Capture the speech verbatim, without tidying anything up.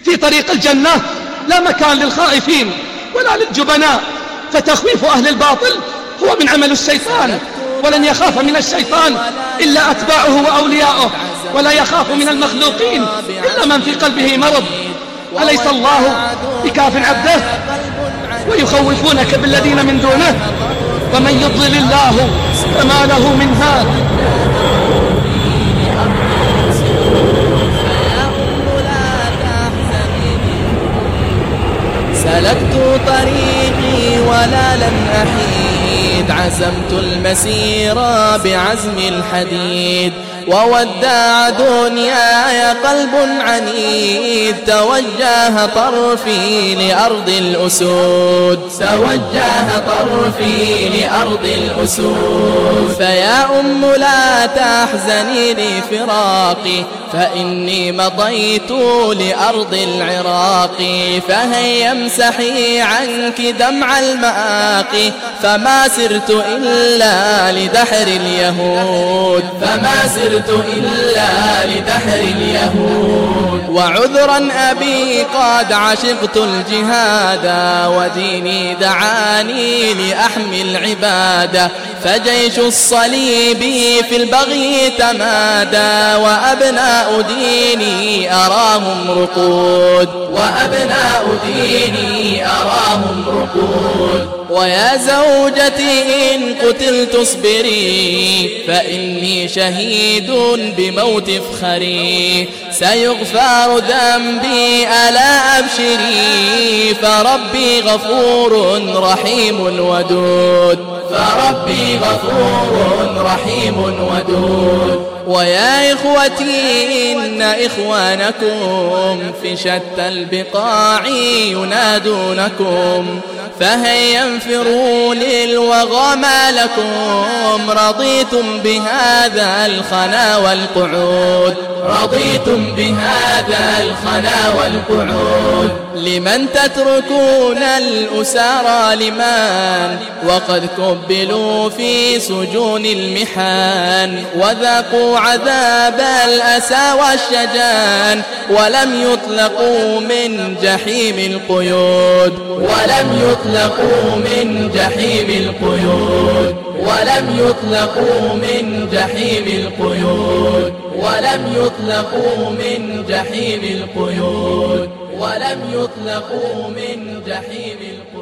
في طريق الجنة لا مكان للخائفين ولا للجبناء، فتخويف أهل الباطل هو من عمل الشيطان، ولن يخاف من الشيطان إلا أتباعه وأولياؤه، ولا يخاف من المخلوقين إلا من في قلبه مرض. أليس الله بكاف عبده؟ ويخوفونك بالذين من دونه، ومن يضلل الله فما له من هاد. سلكت طريقي ولا لن أحيد، عزمت المسير بعزم الحديد، ووداع دنياي قلب عنيد، توجه طرفي لأرض الأسود، توجه طرفي لأرض الأسود. فيا أم لا تحزني لفراقي، فإني مضيت لأرض العراق، فهيا امسحي عنك دمع المآقي، فما سرت إلا لدحر اليهود، فما سرت إلا لدحر اليهود. وعذرا أبي قد عشقت الجهاد، وديني دعاني لأحمي العبادة، فجيش الصليب في البغي تمادى، وأبناء ديني أراهم رقود، وأبناء ديني أراهم رقود. ويا زوجتي إن قتلت اصبري، فإني شهيد بموت افخري، سيغفر ذنبي ألا أبشري، فربي غفور رحيم ودود، فربي غفور رحيم ودود. ويا إخوتي إن إخوانكم في شتى البقاع ينادونكم، فهيا انفروا للوغى ما لكم، رضيتم بهذا الخنا والقعود، رضيتم بهذا الخنا والقعود. لمن تتركون الأسارى لمن، وقد كبلوا في سجون المحان، وذاقوا عذاب الأسى والشجان، ولم يطلقوا من جحيم القيود، ولم يطلقوا من جحيم القيود، ولم يطلقوا من جحيم القيود، ولم يطلقوا من جحيم القيود، ولم يطلقوا من جحيم القيود.